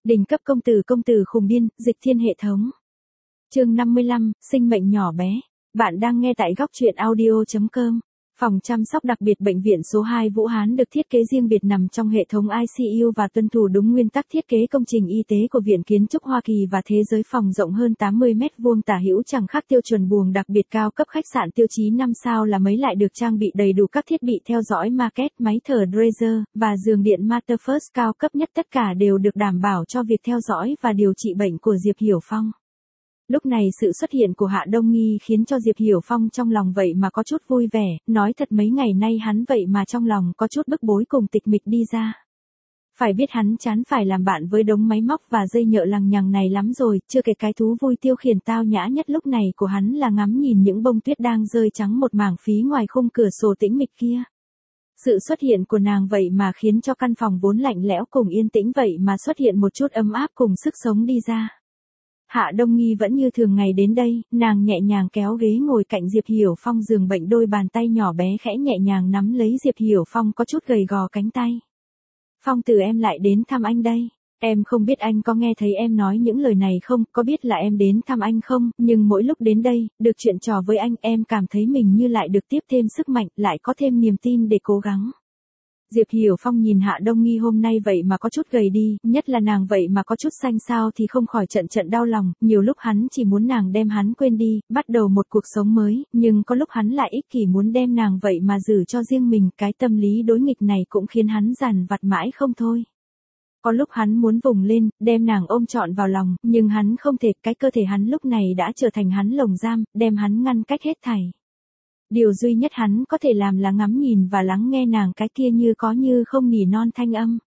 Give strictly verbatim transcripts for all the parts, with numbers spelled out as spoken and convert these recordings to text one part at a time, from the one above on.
Đỉnh cấp công tử công tử khùng điên, dịch thiên hệ thống. Chương năm mươi lăm, sinh mệnh nhỏ bé. Bạn đang nghe tại góc truyện audio chấm com. Phòng chăm sóc đặc biệt bệnh viện số hai Vũ Hán được thiết kế riêng biệt nằm trong hệ thống i xê u và tuân thủ đúng nguyên tắc thiết kế công trình y tế của Viện Kiến trúc Hoa Kỳ và thế giới. Phòng rộng hơn tám mươi mét vuông tả hữu chẳng khác tiêu chuẩn buồng đặc biệt cao cấp khách sạn tiêu chí năm sao là mấy, lại được trang bị đầy đủ các thiết bị theo dõi market, máy thở Dreiser và giường điện Materfirst cao cấp nhất. Tất cả đều được đảm bảo cho việc theo dõi và điều trị bệnh của Diệp Hiểu Phong. Lúc này sự xuất hiện của Hạ Đông Nghi khiến cho Diệp Hiểu Phong trong lòng vậy mà có chút vui vẻ, nói thật mấy ngày nay hắn vậy mà trong lòng có chút bức bối cùng tịch mịch đi ra. Phải biết hắn chán phải làm bạn với đống máy móc và dây nhợ lằng nhằng này lắm rồi, chưa kể cái thú vui tiêu khiển tao nhã nhất lúc này của hắn là ngắm nhìn những bông tuyết đang rơi trắng một mảng phí ngoài khung cửa sổ tĩnh mịch kia. Sự xuất hiện của nàng vậy mà khiến cho căn phòng vốn lạnh lẽo cùng yên tĩnh vậy mà xuất hiện một chút ấm áp cùng sức sống đi ra. Hạ Đông Nghi vẫn như thường ngày đến đây, nàng nhẹ nhàng kéo ghế ngồi cạnh Diệp Hiểu Phong giường bệnh, đôi bàn tay nhỏ bé khẽ nhẹ nhàng nắm lấy Diệp Hiểu Phong có chút gầy gò cánh tay. Phong tử, em lại đến thăm anh đây. Em không biết anh có nghe thấy em nói những lời này không, có biết là em đến thăm anh không, nhưng mỗi lúc đến đây, được chuyện trò với anh, em cảm thấy mình như lại được tiếp thêm sức mạnh, lại có thêm niềm tin để cố gắng. Diệp Hiểu Phong nhìn Hạ Đông Nghi hôm nay vậy mà có chút gầy đi, nhất là nàng vậy mà có chút xanh xao thì không khỏi trận trận đau lòng, nhiều lúc hắn chỉ muốn nàng đem hắn quên đi, bắt đầu một cuộc sống mới, nhưng có lúc hắn lại ích kỷ muốn đem nàng vậy mà giữ cho riêng mình, cái tâm lý đối nghịch này cũng khiến hắn dằn vặt mãi không thôi. Có lúc hắn muốn vùng lên, đem nàng ôm trọn vào lòng, nhưng hắn không thể, cái cơ thể hắn lúc này đã trở thành hắn lồng giam, đem hắn ngăn cách hết thảy. Điều duy nhất hắn có thể làm là ngắm nhìn và lắng nghe nàng cái kia như có như không nỉ non thanh âm.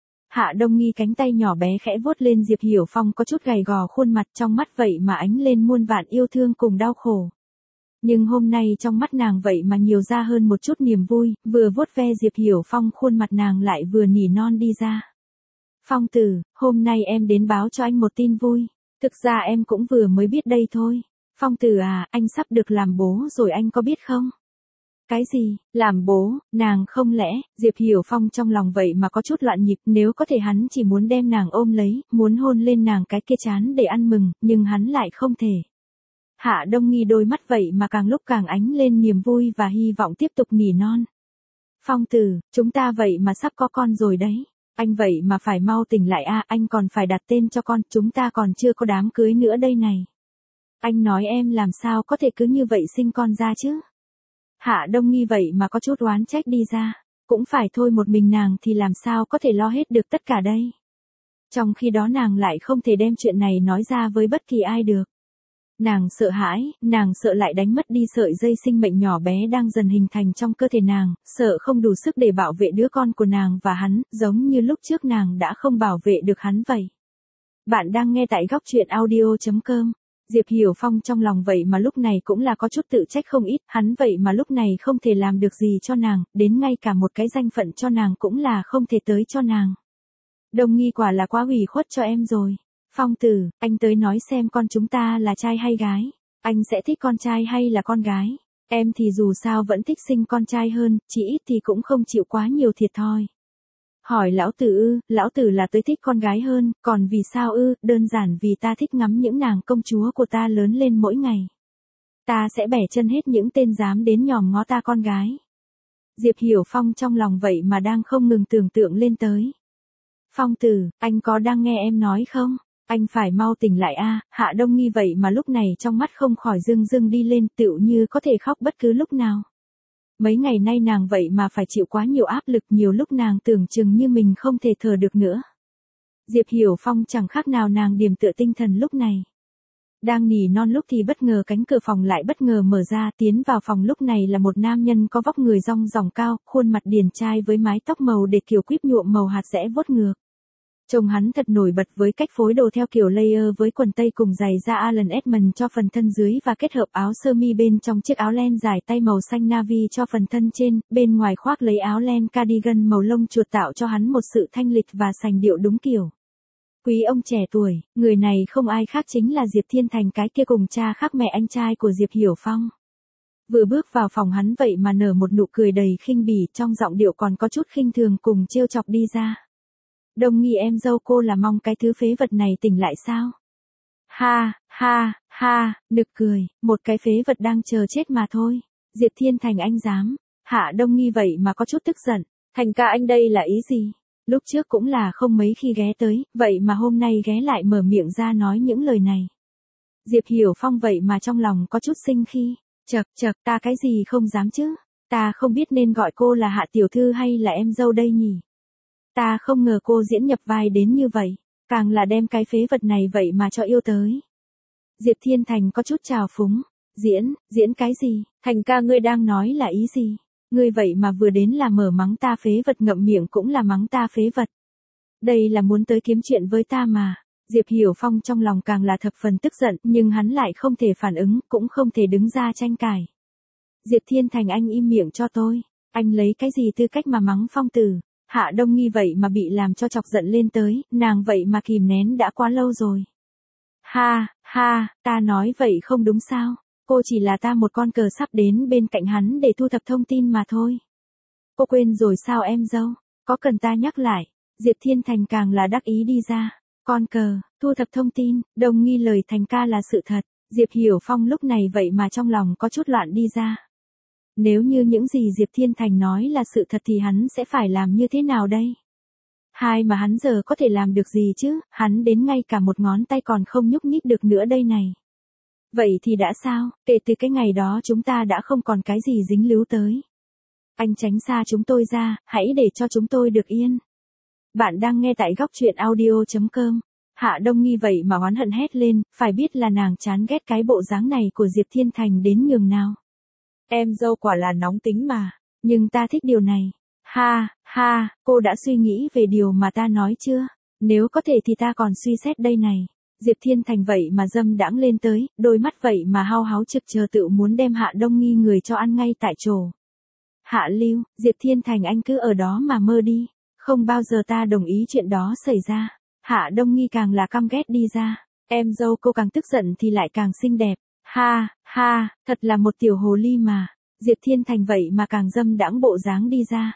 Hạ Đông Nghi cánh tay nhỏ bé khẽ vuốt lên Diệp Hiểu Phong có chút gầy gò khuôn mặt, trong mắt vậy mà ánh lên muôn vạn yêu thương cùng đau khổ. Nhưng hôm nay trong mắt nàng vậy mà nhiều ra hơn một chút niềm vui, vừa vuốt ve Diệp Hiểu Phong khuôn mặt nàng lại vừa nỉ non đi ra. Phong tử, hôm nay em đến báo cho anh một tin vui, thực ra em cũng vừa mới biết đây thôi. Phong tử à, anh sắp được làm bố rồi, anh có biết không? Cái gì, làm bố, nàng không lẽ, Diệp Hiểu Phong trong lòng vậy mà có chút loạn nhịp, nếu có thể hắn chỉ muốn đem nàng ôm lấy, muốn hôn lên nàng cái kia trán để ăn mừng, nhưng hắn lại không thể. Hạ Đông Nghi đôi mắt vậy mà càng lúc càng ánh lên niềm vui và hy vọng tiếp tục nỉ non. Phong tử, chúng ta vậy mà sắp có con rồi đấy. Anh vậy mà phải mau tỉnh lại a, à, anh còn phải đặt tên cho con, chúng ta còn chưa có đám cưới nữa đây này. Anh nói em làm sao có thể cứ như vậy sinh con ra chứ? Hạ Đông Nghi vậy mà có chút oán trách đi ra. Cũng phải thôi, một mình nàng thì làm sao có thể lo hết được tất cả đây. Trong khi đó nàng lại không thể đem chuyện này nói ra với bất kỳ ai được. Nàng sợ hãi, nàng sợ lại đánh mất đi sợi dây sinh mệnh nhỏ bé đang dần hình thành trong cơ thể nàng, sợ không đủ sức để bảo vệ đứa con của nàng và hắn, giống như lúc trước nàng đã không bảo vệ được hắn vậy. Bạn đang nghe tại góc truyện audio chấm com. Diệp Hiểu Phong trong lòng vậy mà lúc này cũng là có chút tự trách không ít, hắn vậy mà lúc này không thể làm được gì cho nàng, đến ngay cả một cái danh phận cho nàng cũng là không thể tới cho nàng. Đông Nghi quả là quá ủy khuất cho em rồi. Phong tử, anh tới nói xem con chúng ta là trai hay gái, anh sẽ thích con trai hay là con gái, em thì dù sao vẫn thích sinh con trai hơn, chỉ ít thì cũng không chịu quá nhiều thiệt thòi. Hỏi lão tử ư, lão tử là tới thích con gái hơn, còn vì sao ư, đơn giản vì ta thích ngắm những nàng công chúa của ta lớn lên mỗi ngày. Ta sẽ bẻ chân hết những tên dám đến nhòm ngó ta con gái. Diệp Hiểu Phong trong lòng vậy mà đang không ngừng tưởng tượng lên tới. Phong tử, anh có đang nghe em nói không? Anh phải mau tỉnh lại a. Hạ Đông Nghi vậy mà lúc này trong mắt không khỏi rưng rưng đi lên, tựu như có thể khóc bất cứ lúc nào. Mấy ngày nay nàng vậy mà phải chịu quá nhiều áp lực, nhiều lúc nàng tưởng chừng như mình không thể thở được nữa. Diệp Hiểu Phong chẳng khác nào nàng điềm tựa tinh thần lúc này. Đang nỉ non lúc thì bất ngờ cánh cửa phòng lại bất ngờ mở ra, tiến vào phòng lúc này là một nam nhân có vóc người rong ròng cao, khuôn mặt điển trai với mái tóc màu để kiểu quýt nhuộm màu hạt rẽ vuốt ngược. Trông hắn thật nổi bật với cách phối đồ theo kiểu layer với quần tây cùng giày da Allen Edmonds cho phần thân dưới và kết hợp áo sơ mi bên trong chiếc áo len dài tay màu xanh navy cho phần thân trên, bên ngoài khoác lấy áo len cardigan màu lông chuột tạo cho hắn một sự thanh lịch và sành điệu đúng kiểu. Quý ông trẻ tuổi, người này không ai khác chính là Diệp Thiên Thành, cái kia cùng cha khác mẹ anh trai của Diệp Hiểu Phong. Vừa bước vào phòng hắn vậy mà nở một nụ cười đầy khinh bỉ, trong giọng điệu còn có chút khinh thường cùng trêu chọc đi ra. Đông nghi em dâu cô là mong cái thứ phế vật này tỉnh lại sao? Ha, ha, ha, nực cười, một cái phế vật đang chờ chết mà thôi. Diệp Thiên Thành anh dám. Hạ Đông nghi vậy mà có chút tức giận. Thành ca anh đây là ý gì? Lúc trước cũng là không mấy khi ghé tới, vậy mà hôm nay ghé lại mở miệng ra nói những lời này. Diệp Hiểu Phong vậy mà trong lòng có chút sinh khi. Chậc chậc, ta cái gì không dám chứ? Ta không biết nên gọi cô là Hạ tiểu thư hay là em dâu đây nhỉ? Ta không ngờ cô diễn nhập vai đến như vậy, càng là đem cái phế vật này vậy mà cho yêu tới. Diệp Thiên Thành có chút trào phúng. Diễn, diễn cái gì? Thành ca ngươi đang nói là ý gì? Ngươi vậy mà vừa đến là mở mắng ta phế vật, ngậm miệng cũng là mắng ta phế vật. Đây là muốn tới kiếm chuyện với ta mà. Diệp Hiểu Phong trong lòng càng là thập phần tức giận, nhưng hắn lại không thể phản ứng, cũng không thể đứng ra tranh cãi. Diệp Thiên Thành anh im miệng cho tôi. Anh lấy cái gì tư cách mà mắng Phong tử? Hạ Đông nghi vậy mà bị làm cho chọc giận lên tới, nàng vậy mà kìm nén đã quá lâu rồi. Ha, ha, ta nói vậy không đúng sao? Cô chỉ là ta một con cờ sắp đến bên cạnh hắn để thu thập thông tin mà thôi. Cô quên rồi sao em dâu? Có cần ta nhắc lại? Diệp Thiên Thành càng là đắc ý đi ra. Con cờ, thu thập thông tin, Đông nghi lời Thành ca là sự thật. Diệp Hiểu Phong lúc này vậy mà trong lòng có chút loạn đi ra. Nếu như những gì Diệp Thiên Thành nói là sự thật thì hắn sẽ phải làm như thế nào đây? Hai mà hắn giờ có thể làm được gì chứ, hắn đến ngay cả một ngón tay còn không nhúc nhích được nữa đây này. Vậy thì đã sao, kể từ cái ngày đó chúng ta đã không còn cái gì dính líu tới. Anh tránh xa chúng tôi ra, hãy để cho chúng tôi được yên. Bạn đang nghe tại góc truyện audio chấm com. Hạ Đông nghi vậy mà oán hận hét lên, phải biết là nàng chán ghét cái bộ dáng này của Diệp Thiên Thành đến nhường nào. Em dâu quả là nóng tính mà, nhưng ta thích điều này. Ha, ha, cô đã suy nghĩ về điều mà ta nói chưa? Nếu có thể thì ta còn suy xét đây này. Diệp Thiên Thành vậy mà dâm đãng lên tới, đôi mắt vậy mà hao háo trực chờ tự muốn đem Hạ Đông nghi người cho ăn ngay tại chỗ. Hạ Lưu, Diệp Thiên Thành anh cứ ở đó mà mơ đi, không bao giờ ta đồng ý chuyện đó xảy ra. Hạ Đông nghi càng là căm ghét đi ra, em dâu cô càng tức giận thì lại càng xinh đẹp. Ha, ha, thật là một tiểu hồ ly mà. Diệp Thiên Thành vậy mà càng dâm đãng bộ dáng đi ra.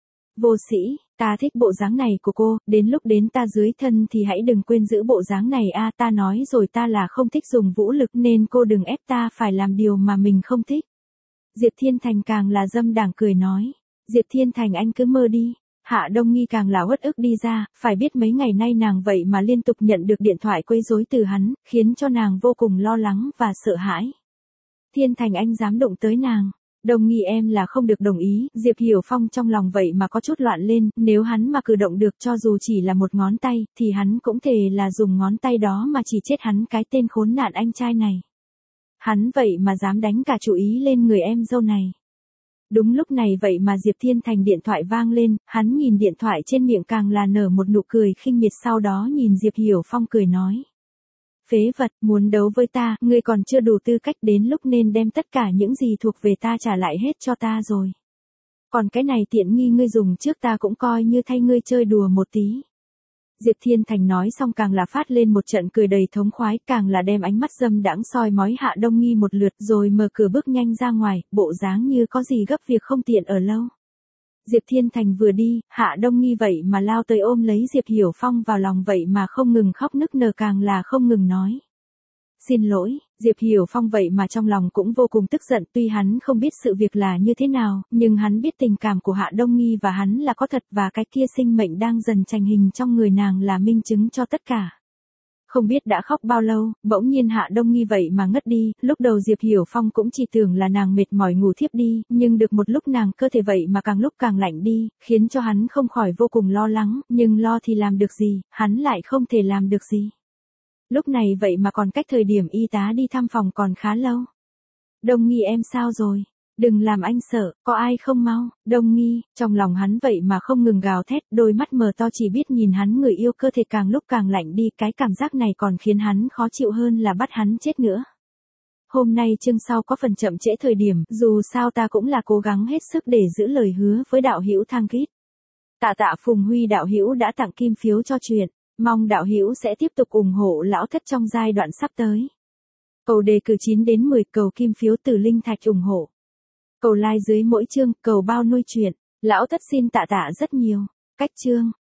Vô sĩ, ta thích bộ dáng này của cô, đến lúc đến ta dưới thân thì hãy đừng quên giữ bộ dáng này a, ta nói rồi ta là không thích dùng vũ lực nên cô đừng ép ta phải làm điều mà mình không thích. Diệp Thiên Thành càng là dâm đảng cười nói. Diệp Thiên Thành anh cứ mơ đi. Hạ Đông nghi càng là uất ức đi ra, phải biết mấy ngày nay nàng vậy mà liên tục nhận được điện thoại quấy rối từ hắn, khiến cho nàng vô cùng lo lắng và sợ hãi. Thiên Thành anh dám đụng tới nàng. Đông nghi em là không được đồng ý, Diệp Hiểu Phong trong lòng vậy mà có chút loạn lên, nếu hắn mà cử động được cho dù chỉ là một ngón tay, thì hắn cũng thề là dùng ngón tay đó mà chỉ chết hắn cái tên khốn nạn anh trai này. Hắn vậy mà dám đánh cả chủ ý lên người em dâu này. Đúng lúc này vậy mà Diệp Thiên Thành điện thoại vang lên, hắn nhìn điện thoại trên miệng càng là nở một nụ cười khinh miệt, sau đó nhìn Diệp Hiểu Phong cười nói. Phế vật, muốn đấu với ta, ngươi còn chưa đủ tư cách, đến lúc nên đem tất cả những gì thuộc về ta trả lại hết cho ta rồi. Còn cái này tiện nghi ngươi dùng trước ta cũng coi như thay ngươi chơi đùa một tí. Diệp Thiên Thành nói xong càng là phát lên một trận cười đầy thống khoái, càng là đem ánh mắt dâm đãng soi mói Hạ Đông nghi một lượt rồi mở cửa bước nhanh ra ngoài, bộ dáng như có gì gấp việc không tiện ở lâu. Diệp Thiên Thành vừa đi, Hạ Đông nghi vậy mà lao tới ôm lấy Diệp Hiểu Phong vào lòng vậy mà không ngừng khóc nức nở, càng là không ngừng nói. Xin lỗi, Diệp Hiểu Phong vậy mà trong lòng cũng vô cùng tức giận, tuy hắn không biết sự việc là như thế nào, nhưng hắn biết tình cảm của Hạ Đông nghi và hắn là có thật, và cái kia sinh mệnh đang dần chành hình trong người nàng là minh chứng cho tất cả. Không biết đã khóc bao lâu, bỗng nhiên Hạ Đông nghi vậy mà ngất đi, lúc đầu Diệp Hiểu Phong cũng chỉ tưởng là nàng mệt mỏi ngủ thiếp đi, nhưng được một lúc nàng cơ thể vậy mà càng lúc càng lạnh đi, khiến cho hắn không khỏi vô cùng lo lắng, nhưng lo thì làm được gì, hắn lại không thể làm được gì. Lúc này vậy mà còn cách thời điểm y tá đi thăm phòng còn khá lâu. Đông nghi em sao rồi? Đừng làm anh sợ, có ai không mau? Đông nghi, trong lòng hắn vậy mà không ngừng gào thét, đôi mắt mờ to chỉ biết nhìn hắn người yêu, cơ thể càng lúc càng lạnh đi, cái cảm giác này còn khiến hắn khó chịu hơn là bắt hắn chết nữa. Hôm nay chương sau có phần chậm trễ thời điểm, dù sao ta cũng là cố gắng hết sức để giữ lời hứa với đạo hữu Thang Kít. Tạ tạ Phùng Huy đạo hữu đã tặng kim phiếu cho chuyện, mong đạo hữu sẽ tiếp tục ủng hộ lão thất trong giai đoạn sắp tới. Cầu đề cử chín đến mười, cầu kim phiếu từ linh thạch ủng hộ. Cầu like dưới mỗi chương, cầu bao nuôi chuyện. Lão thất xin tạ tạ rất nhiều. Cách chương.